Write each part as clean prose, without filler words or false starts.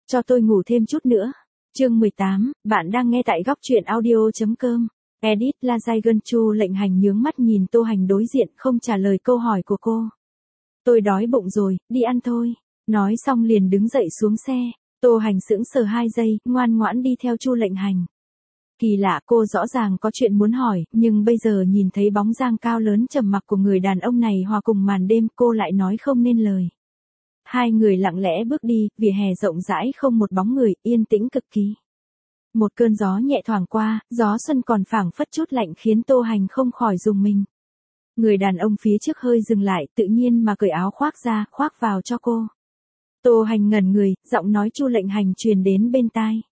cho tôi ngủ thêm chút nữa. Chương 18, bạn đang nghe tại góc truyện audio.com. Edit La Giai Gân Chu Lệnh Hành nhướng mắt nhìn Tô Hành đối diện không trả lời câu hỏi của cô. Tôi đói bụng rồi, đi ăn thôi. Nói xong liền đứng dậy xuống xe. Tô Hành sững sờ 2 giây, ngoan ngoãn đi theo Chu Lệnh Hành. Kỳ lạ, cô rõ ràng có chuyện muốn hỏi, nhưng bây giờ nhìn thấy bóng dáng cao lớn trầm mặc của người đàn ông này hòa cùng màn đêm, cô lại nói không nên lời. Hai người lặng lẽ bước đi, vỉa hè rộng rãi không một bóng người, yên tĩnh cực kỳ. Một cơn gió nhẹ thoảng qua, gió xuân còn phảng phất chút lạnh khiến Tô Hành không khỏi rùng mình. Người đàn ông phía trước hơi dừng lại, tự nhiên mà cởi áo khoác ra, khoác vào cho cô. Tô Hành ngẩn người, giọng nói Chu Lệnh Hành truyền đến bên tai.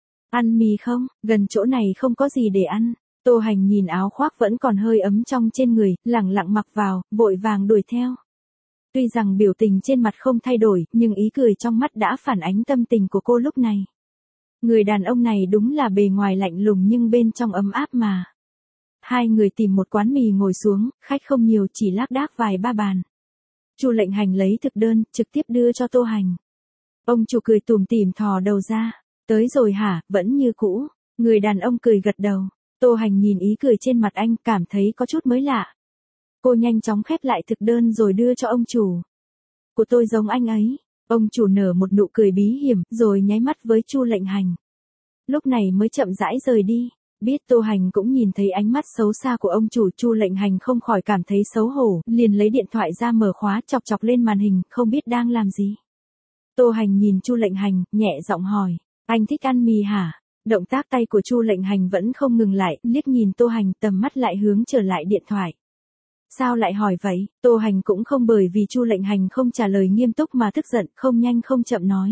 Ăn mì không, gần chỗ này không có gì để ăn. Tô Hành nhìn áo khoác vẫn còn hơi ấm trong trên người, lẳng lặng mặc vào, vội vàng đuổi theo. Tuy rằng biểu tình trên mặt không thay đổi, nhưng ý cười trong mắt đã phản ánh tâm tình của cô lúc này. Người đàn ông này đúng là bề ngoài lạnh lùng nhưng bên trong ấm áp mà. Hai người tìm một quán mì ngồi xuống, khách không nhiều chỉ lác đác vài ba bàn. Chu Lệnh Hành lấy thực đơn, trực tiếp đưa cho Tô Hành. Ông chủ cười tủm tỉm thò đầu ra. Tới rồi hả, vẫn như cũ. Người đàn ông cười gật đầu. Tô Hành nhìn ý cười trên mặt anh, cảm thấy có chút mới lạ. Cô nhanh chóng khép lại thực đơn rồi đưa cho ông chủ. Của tôi giống anh ấy. Ông chủ nở một nụ cười bí hiểm, rồi nháy mắt với Chu Lệnh Hành. Lúc này mới chậm rãi rời đi. Biết Tô Hành cũng nhìn thấy ánh mắt xấu xa của ông chủ, Chu Lệnh Hành không khỏi cảm thấy xấu hổ, liền lấy điện thoại ra mở khóa chọc chọc lên màn hình, không biết đang làm gì. Tô Hành nhìn Chu Lệnh Hành, nhẹ giọng hỏi, anh thích ăn mì hả? Động tác tay của Chu Lệnh Hành vẫn không ngừng lại, liếc nhìn Tô Hành, tầm mắt lại hướng trở lại điện thoại. Sao lại hỏi vậy? Tô Hành cũng không bởi vì Chu Lệnh Hành không trả lời nghiêm túc mà tức giận, không nhanh không chậm nói.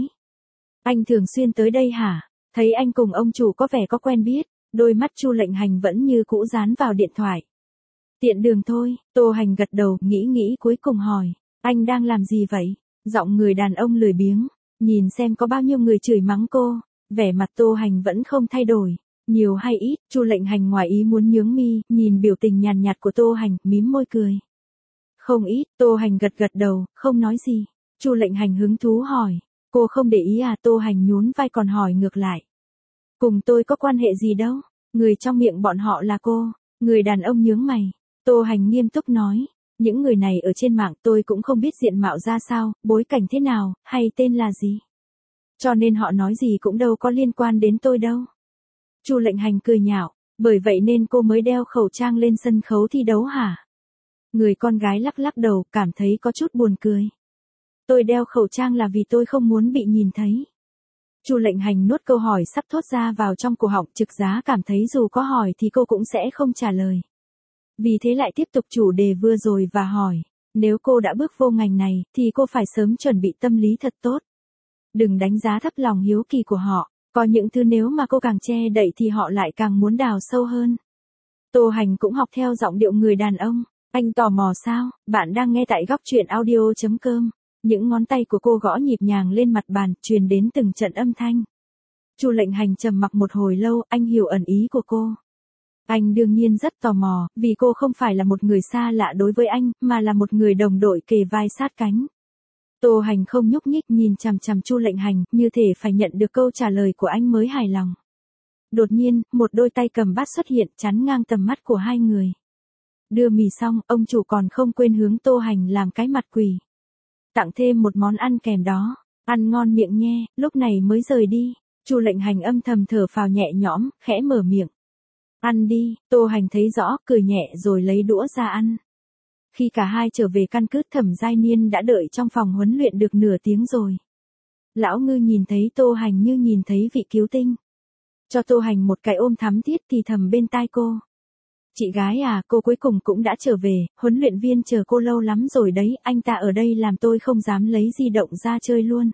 Anh thường xuyên tới đây hả? Thấy anh cùng ông chủ có vẻ có quen biết. Đôi mắt Chu Lệnh Hành vẫn như cũ dán vào điện thoại. Tiện đường thôi. Tô Hành gật đầu, nghĩ cuối cùng hỏi. Anh đang làm gì vậy? Giọng người đàn ông lười biếng. Nhìn xem có bao nhiêu người chửi mắng cô. Vẻ mặt Tô Hành vẫn không thay đổi. Nhiều hay ít, Chu Lệnh Hành ngoài ý muốn nhướng mi, nhìn biểu tình nhàn nhạt của Tô Hành, mím môi cười. Không ít, Tô Hành gật đầu, không nói gì. Chu Lệnh Hành hứng thú hỏi. Cô không để ý à? Tô Hành nhún vai còn hỏi ngược lại. Cùng tôi có quan hệ gì đâu, người trong miệng bọn họ là cô. Người đàn ông nhướng mày. Tô Hành nghiêm túc nói. Những người này ở trên mạng tôi cũng không biết diện mạo ra sao, bối cảnh thế nào, hay tên là gì. Cho nên họ nói gì cũng đâu có liên quan đến tôi đâu. Chu Lệnh Hành cười nhạo. Bởi vậy nên cô mới đeo khẩu trang lên sân khấu thi đấu hả? Người con gái lắc lắc đầu, cảm thấy có chút buồn cười. Tôi đeo khẩu trang là vì tôi không muốn bị nhìn thấy. Chu Lệnh Hành nuốt câu hỏi sắp thốt ra vào trong cổ họng, trực giá cảm thấy dù có hỏi thì cô cũng sẽ không trả lời. Vì thế lại tiếp tục chủ đề vừa rồi và hỏi, nếu cô đã bước vô ngành này, thì cô phải sớm chuẩn bị tâm lý thật tốt. Đừng đánh giá thấp lòng hiếu kỳ của họ, có những thứ nếu mà cô càng che đậy thì họ lại càng muốn đào sâu hơn. Tô Hành cũng học theo giọng điệu người đàn ông, anh tò mò sao, bạn đang nghe tại góc truyện audio.com. Những ngón tay của cô gõ nhịp nhàng lên mặt bàn, truyền đến từng trận âm thanh. Chu Lệnh Hành trầm mặc một hồi lâu, anh hiểu ẩn ý của cô. Anh đương nhiên rất tò mò, vì cô không phải là một người xa lạ đối với anh, mà là một người đồng đội kề vai sát cánh. Tô Hành không nhúc nhích nhìn chằm chằm Chu Lệnh Hành, như thể phải nhận được câu trả lời của anh mới hài lòng. Đột nhiên, một đôi tay cầm bát xuất hiện, chắn ngang tầm mắt của hai người. Đưa mì xong, ông chủ còn không quên hướng Tô Hành làm cái mặt quỳ. Tặng thêm một món ăn kèm đó, ăn ngon miệng nghe, lúc này mới rời đi. Chu Lệnh Hành âm thầm thở phào nhẹ nhõm, khẽ mở miệng. Ăn đi. Tô Hành thấy rõ, cười nhẹ rồi lấy đũa ra ăn. Khi cả hai trở về căn cứ, Thẩm Giai Niên đã đợi trong phòng huấn luyện được nửa tiếng rồi. Lão Ngư nhìn thấy Tô Hành như nhìn thấy vị cứu tinh. Cho Tô Hành một cái ôm thắm thiết thì thầm bên tai cô. Chị gái à, cô cuối cùng cũng đã trở về, huấn luyện viên chờ cô lâu lắm rồi đấy, anh ta ở đây làm tôi không dám lấy di động ra chơi luôn.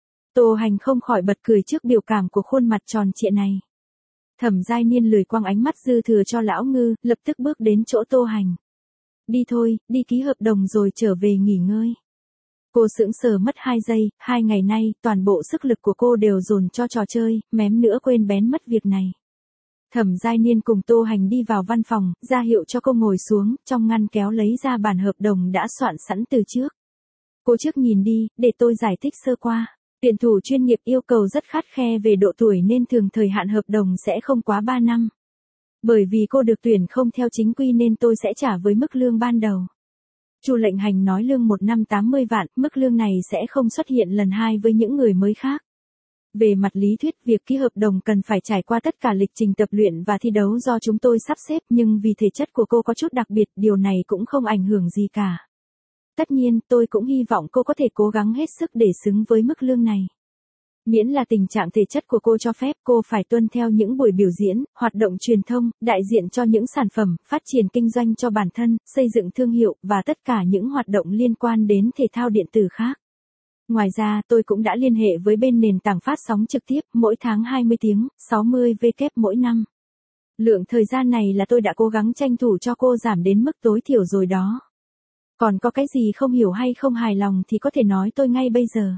Tô Hành không khỏi bật cười trước biểu cảm của khuôn mặt tròn trịa này. Thẩm Giai Niên lười quăng ánh mắt dư thừa cho Lão Ngư, lập tức bước đến chỗ Tô Hành. Đi thôi, đi ký hợp đồng rồi trở về nghỉ ngơi. Cô sững sờ mất 2 giây, 2 ngày nay, toàn bộ sức lực của cô đều dồn cho trò chơi, mém nữa quên bén mất việc này. Thẩm Giai Niên cùng Tô Hành đi vào văn phòng, ra hiệu cho cô ngồi xuống, trong ngăn kéo lấy ra bản hợp đồng đã soạn sẵn từ trước. Cô trước nhìn đi, để tôi giải thích sơ qua. Tuyển thủ chuyên nghiệp yêu cầu rất khắt khe về độ tuổi nên thường thời hạn hợp đồng sẽ không quá 3 năm. Bởi vì cô được tuyển không theo chính quy nên tôi sẽ trả với mức lương ban đầu. Chu Lệnh Hành nói lương 1 năm 80 vạn, mức lương này sẽ không xuất hiện lần hai với những người mới khác. Về mặt lý thuyết, việc ký hợp đồng cần phải trải qua tất cả lịch trình tập luyện và thi đấu do chúng tôi sắp xếp, nhưng vì thể chất của cô có chút đặc biệt, điều này cũng không ảnh hưởng gì cả. Tất nhiên, tôi cũng hy vọng cô có thể cố gắng hết sức để xứng với mức lương này. Miễn là tình trạng thể chất của cô cho phép, cô phải tuân theo những buổi biểu diễn, hoạt động truyền thông, đại diện cho những sản phẩm, phát triển kinh doanh cho bản thân, xây dựng thương hiệu, và tất cả những hoạt động liên quan đến thể thao điện tử khác. Ngoài ra, tôi cũng đã liên hệ với bên nền tảng phát sóng trực tiếp, mỗi tháng 20 tiếng, 60W mỗi năm. Lượng thời gian này là tôi đã cố gắng tranh thủ cho cô giảm đến mức tối thiểu rồi đó. Còn có cái gì không hiểu hay không hài lòng thì có thể nói tôi ngay bây giờ.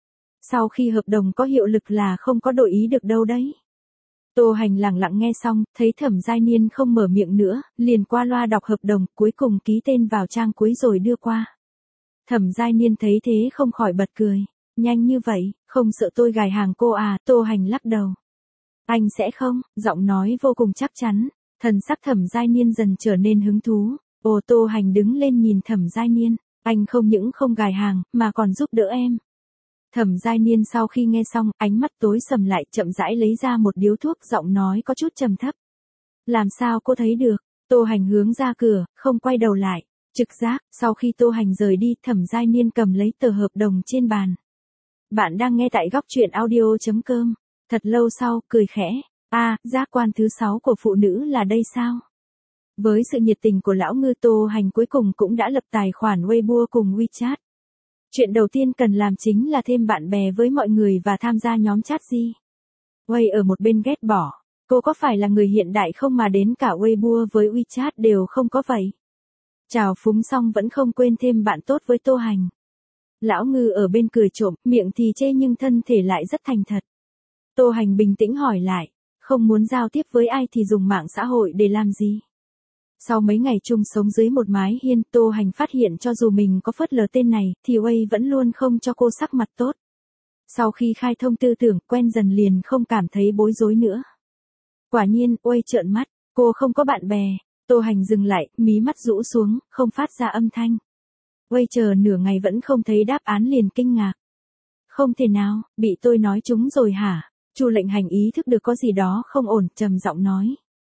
Sau khi hợp đồng có hiệu lực là không có đổi ý được đâu đấy. Tô Hành lặng lặng nghe xong, thấy Thẩm Giai Niên không mở miệng nữa, liền qua loa đọc hợp đồng, cuối cùng ký tên vào trang cuối rồi đưa qua. Thẩm Giai Niên thấy thế không khỏi bật cười. Nhanh như vậy, không sợ tôi gài hàng cô à? Tô Hành lắc đầu. Anh sẽ không, giọng nói vô cùng chắc chắn. Thần sắc Thẩm Giai Niên dần trở nên hứng thú. Ồ, Tô Hành đứng lên nhìn Thẩm Giai Niên. Anh không những không gài hàng, mà còn giúp đỡ em. Thẩm Giai Niên sau khi nghe xong, ánh mắt tối sầm lại, chậm rãi lấy ra một điếu thuốc, giọng nói có chút trầm thấp. Làm sao cô thấy được? Tô Hành hướng ra cửa, không quay đầu lại. Trực giác, sau khi Tô Hành rời đi, Thẩm Giai Niên cầm lấy tờ hợp đồng trên bàn. Bạn đang nghe tại góc truyện audio.com. Thật lâu sau, cười khẽ. Giác quan thứ 6 của phụ nữ là đây sao? Với sự nhiệt tình của lão ngư, Tô Hành cuối cùng cũng đã lập tài khoản Weibo cùng WeChat. Chuyện đầu tiên cần làm chính là thêm bạn bè với mọi người và tham gia nhóm chat gì. Wei ở một bên ghét bỏ. Cô có phải là người hiện đại không mà đến cả Weibo với WeChat đều không có vậy? Chào phúng xong vẫn không quên thêm bạn tốt với Tô Hành. Lão ngư ở bên cười trộm, miệng thì chê nhưng thân thể lại rất thành thật. Tô Hành bình tĩnh hỏi lại, không muốn giao tiếp với ai thì dùng mạng xã hội để làm gì? Sau mấy ngày chung sống dưới một mái hiên, Tô Hành phát hiện cho dù mình có phớt lờ tên này, thì Wei vẫn luôn không cho cô sắc mặt tốt. Sau khi khai thông tư tưởng, quen dần liền không cảm thấy bối rối nữa. Quả nhiên, Wei trợn mắt, cô không có bạn bè. Tô Hành dừng lại, mí mắt rũ xuống, không phát ra âm thanh. Wei chờ nửa ngày vẫn không thấy đáp án liền kinh ngạc. Không thể nào, bị tôi nói trúng rồi hả? Chu Lệnh Hành ý thức được có gì đó không ổn, trầm giọng nói.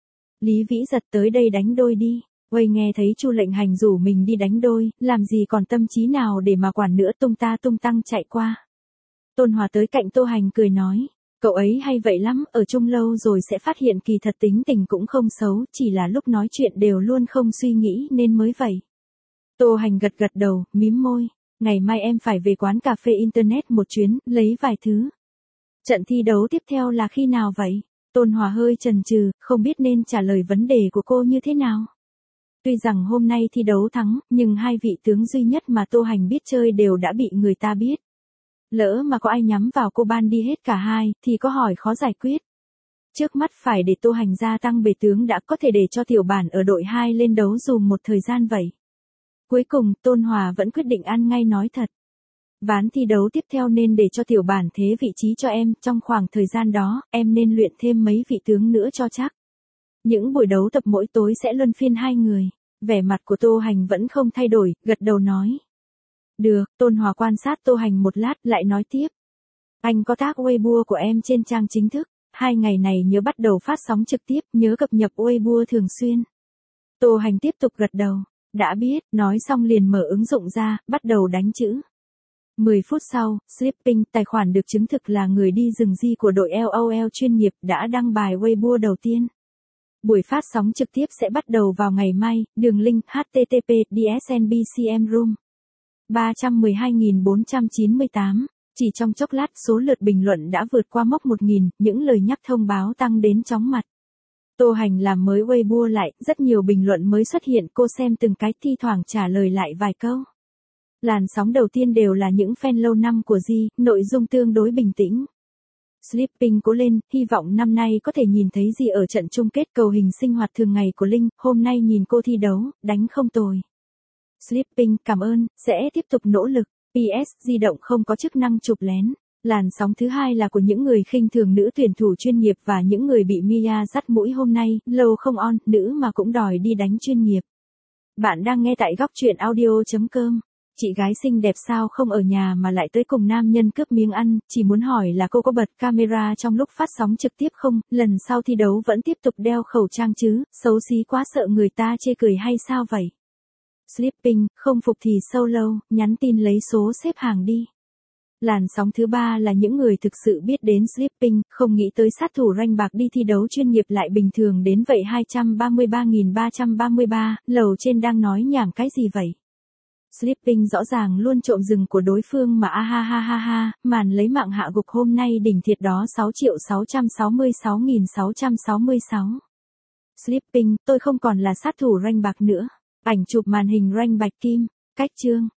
Lý Vĩ Giật tới đây đánh đôi đi. Wei nghe thấy Chu Lệnh Hành rủ mình đi đánh đôi, làm gì còn tâm trí nào để mà quản nữa, tung ta tung tăng chạy qua. Tôn Hòa tới cạnh Tô Hành cười nói. Cậu ấy hay vậy lắm, ở chung lâu rồi sẽ phát hiện kỳ thật tính tình cũng không xấu, chỉ là lúc nói chuyện đều luôn không suy nghĩ nên mới vậy. Tô Hành gật gật đầu, mím môi. Ngày mai em phải về quán cà phê internet một chuyến, lấy vài thứ. Trận thi đấu tiếp theo là khi nào vậy? Tôn Hòa hơi chần chừ, không biết nên trả lời vấn đề của cô như thế nào. Tuy rằng hôm nay thi đấu thắng, nhưng hai vị tướng duy nhất mà Tô Hành biết chơi đều đã bị người ta biết. Lỡ mà có ai nhắm vào cô ban đi hết cả hai, thì có hỏi khó giải quyết. Trước mắt phải để Tô Hành gia tăng bề tướng đã, có thể để cho tiểu bản ở đội 2 lên đấu dù một thời gian vậy. Cuối cùng, Tôn Hòa vẫn quyết định ăn ngay nói thật. Ván thi đấu tiếp theo nên để cho tiểu bản thế vị trí cho em, trong khoảng thời gian đó, em nên luyện thêm mấy vị tướng nữa cho chắc. Những buổi đấu tập mỗi tối sẽ luân phiên hai người. Vẻ mặt của Tô Hành vẫn không thay đổi, gật đầu nói. Được, Tôn Hòa quan sát Tô Hành một lát, lại nói tiếp. Anh có tag Weibo của em trên trang chính thức. 2 ngày này nhớ bắt đầu phát sóng trực tiếp, nhớ cập nhật Weibo thường xuyên. Tô Hành tiếp tục gật đầu. Đã biết, nói xong liền mở ứng dụng ra, bắt đầu đánh chữ. 10 phút sau, Sleeping, tài khoản được chứng thực là người đi rừng di của đội LOL chuyên nghiệp, đã đăng bài Weibo đầu tiên. Buổi phát sóng trực tiếp sẽ bắt đầu vào ngày mai, đường link http://dsnbcm room 312.498. Chỉ trong chốc lát số lượt bình luận đã vượt qua mốc 1.000, những lời nhắc thông báo tăng đến chóng mặt. Tô Hành làm mới Weibo lại, rất nhiều bình luận mới xuất hiện, cô xem từng cái, thi thoảng trả lời lại vài câu. Làn sóng đầu tiên đều là những fan lâu năm của Di, nội dung tương đối bình tĩnh. Sleeping cố lên, hy vọng năm nay có thể nhìn thấy Di ở trận chung kết cầu hình sinh hoạt thường ngày của Linh, hôm nay nhìn cô thi đấu, đánh không tồi. Sleeping cảm ơn, sẽ tiếp tục nỗ lực. PS, di động không có chức năng chụp lén. Làn sóng thứ hai là của những người khinh thường nữ tuyển thủ chuyên nghiệp và những người bị Mia dắt mũi hôm nay, lâu không on, nữ mà cũng đòi đi đánh chuyên nghiệp. Bạn đang nghe tại góc truyện audio.com. Chị gái xinh đẹp sao không ở nhà mà lại tới cùng nam nhân cướp miếng ăn, chỉ muốn hỏi là cô có bật camera trong lúc phát sóng trực tiếp không, lần sau thi đấu vẫn tiếp tục đeo khẩu trang chứ, xấu xí quá sợ người ta chê cười hay sao vậy? Sleeping, không phục thì solo, nhắn tin lấy số xếp hàng đi. Làn sóng thứ ba là những người thực sự biết đến Sleeping, không nghĩ tới sát thủ rank bạc đi thi đấu chuyên nghiệp lại bình thường đến vậy. 233.333, lầu trên đang nói nhảm cái gì vậy? Sleeping rõ ràng luôn trộm rừng của đối phương mà ha ha ha ha, màn lấy mạng hạ gục hôm nay đỉnh thiệt đó. 6.666.666. Sleeping, tôi không còn là sát thủ rank bạc nữa. Ảnh chụp màn hình rank bạch kim, cách chương.